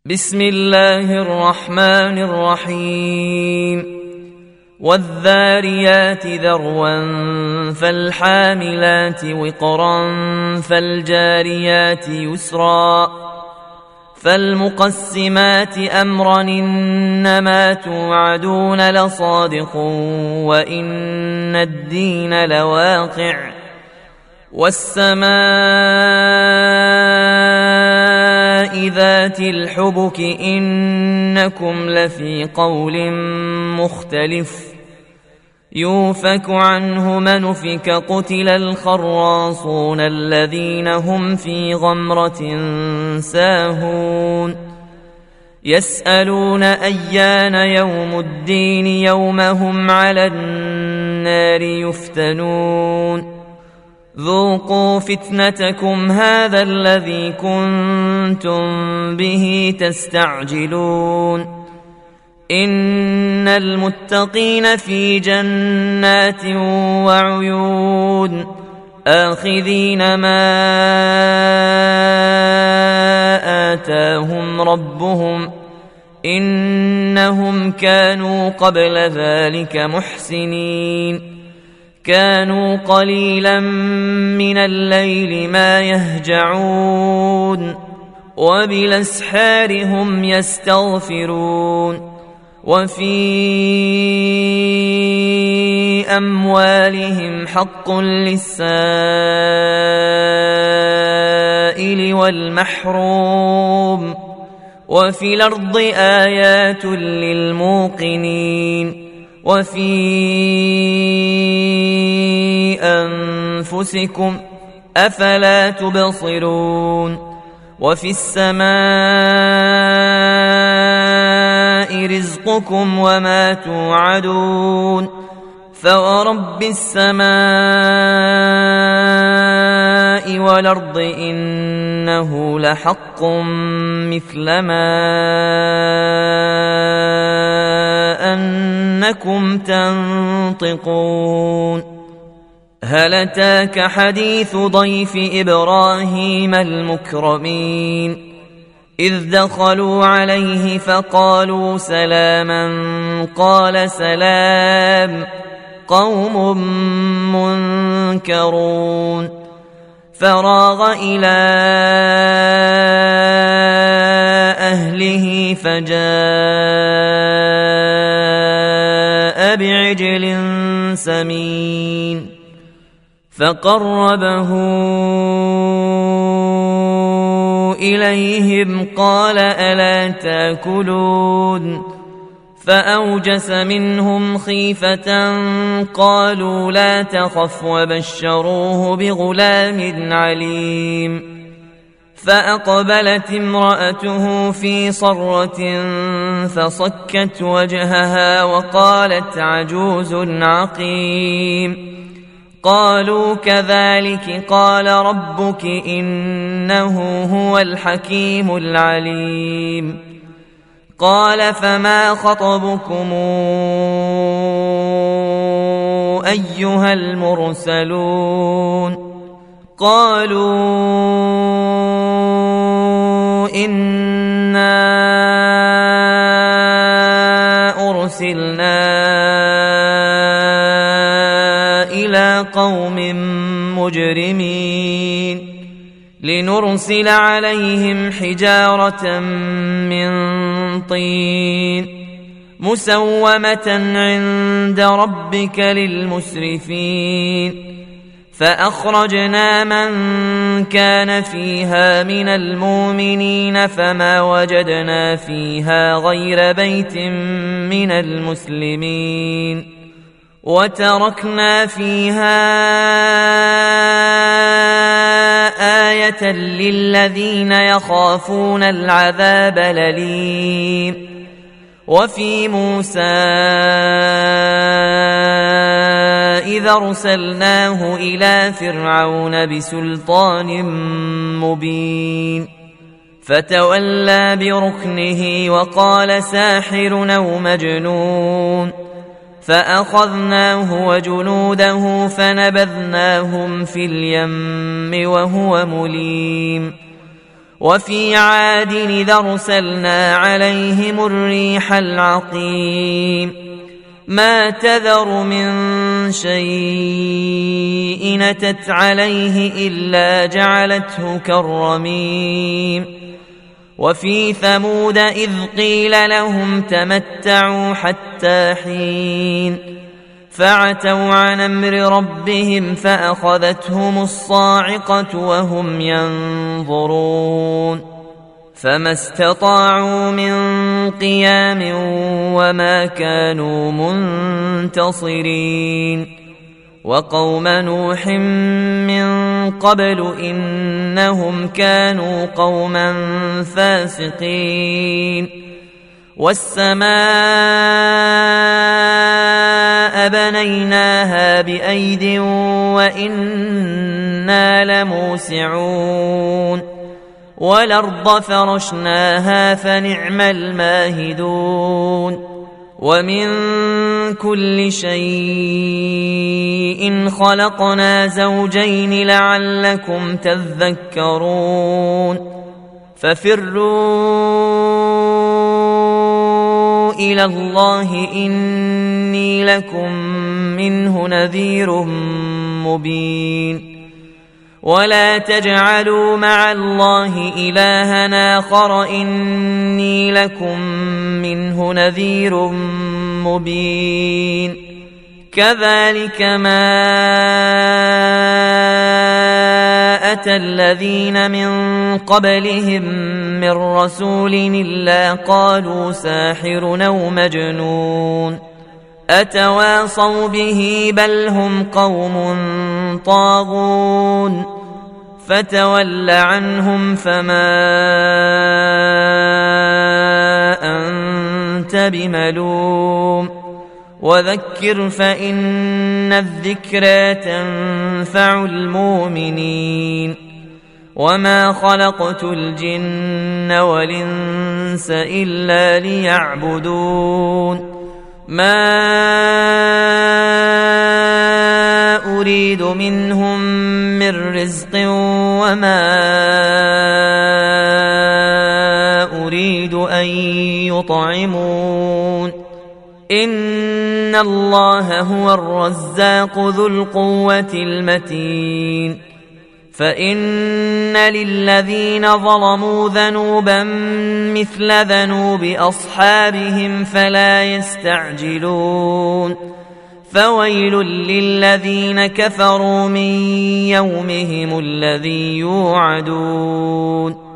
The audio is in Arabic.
بسم الله الرحمن الرحيم والذاريات ذروا فالحاملات وقرا فالجاريات يسرا فالمقسمات أمرا إنما توعدون لصادق وإن الدين لواقع والسماء ذات الحبك إنكم لفي قول مختلف يوفك عنه من أفك قتل الخراصون الذين هم في غمرة ساهون يسألون أيان يوم الدين يوم هم على النار يفتنون ذوقوا فتنتكم هذا الذي كنتم به تستعجلون إن المتقين في جنات وعيون آخذين ما آتاهم ربهم إنهم كانوا قبل ذلك محسنين كانوا قليلا من الليل ما يهجعون وبالأسحار هم يستغفرون وفي أموالهم حق للسائل والمحروم وفي الأرض آيات للموقنين وفي أنفسكم أفلا تبصرون وفي السماء رزقكم وما توعدون فورب السماء والأرض إنه لحق مثل ما أنكم تنطقون هل أتاك حديث ضيف إبراهيم المكرمين إذ دخلوا عليه فقالوا سلاما قال سلام قوم منكرون فراغ إلى أهله فجاء بعجل سمين فقربه إليهم قال ألا تاكلون فأوجس منهم خيفة قالوا لا تخف وبشروه بغلام عليم فأقبلت امرأته في صرة فصكت وجهها وقالت عجوز عقيم قالوا كذلك قال ربك إنه هو الحكيم العليم قال فما خطبكم أيها المرسلون قالوا إنا أرسلنا إلى قوم مجرمين لنرسل عليهم حجارة من طين مسومة عند ربك للمسرفين فأخرجنا من كان فيها من المؤمنين فما وجدنا فيها غير بيت من المسلمين وتركنا فيها آية للذين يخافون العذاب الأليم وفي موسى إذا أرسلناه إلى فرعون بسلطان مبين فتولى بركنه وقال ساحر أو مجنون فأخذناه وجنوده فنبذناهم في اليم وهو مليم وفي عاد إذ أرسلنا عليهم الريح العقيم ما تذر من شيء أتت عليه إلا جعلته كالرميم وفي ثمود إذ قيل لهم تمتعوا حتى حين فعتوا عن أمر ربهم فأخذتهم الصاعقة وهم ينظرون فما استطاعوا من قيام وما كانوا منتصرين وقوم نوح من قبل إنهم كانوا قوما فاسقين والسماء بنيناها بأيد وإنا لموسعون والأرض فرشناها فنعم الماهدون ومن كل شيء خلقنا زوجين لعلكم تذكرون ففروا إلى الله إني لكم منه نذير مبين ولا تجعلوا مع الله إلها آخر إني لكم منه نذير مبين كذلك ما أتى الذين من قبلهم من رسول إلا قالوا ساحر أو مجنون أتواصوا به بل هم قوم طاغون فتول عنهم فما أنت بملوم وذكر فإن الذكرى تنفع المؤمنين وما خلقت الجن والإنس إلا ليعبدون ما أريد منهم من رزق وما أريد أن يطعمون إن الله هو الرزاق ذو القوة المتين فإن للذين ظلموا ذنوبا مثل ذنوب أصحابهم فلا يستعجلون فويل للذين كفروا من يومهم الذي يوعدون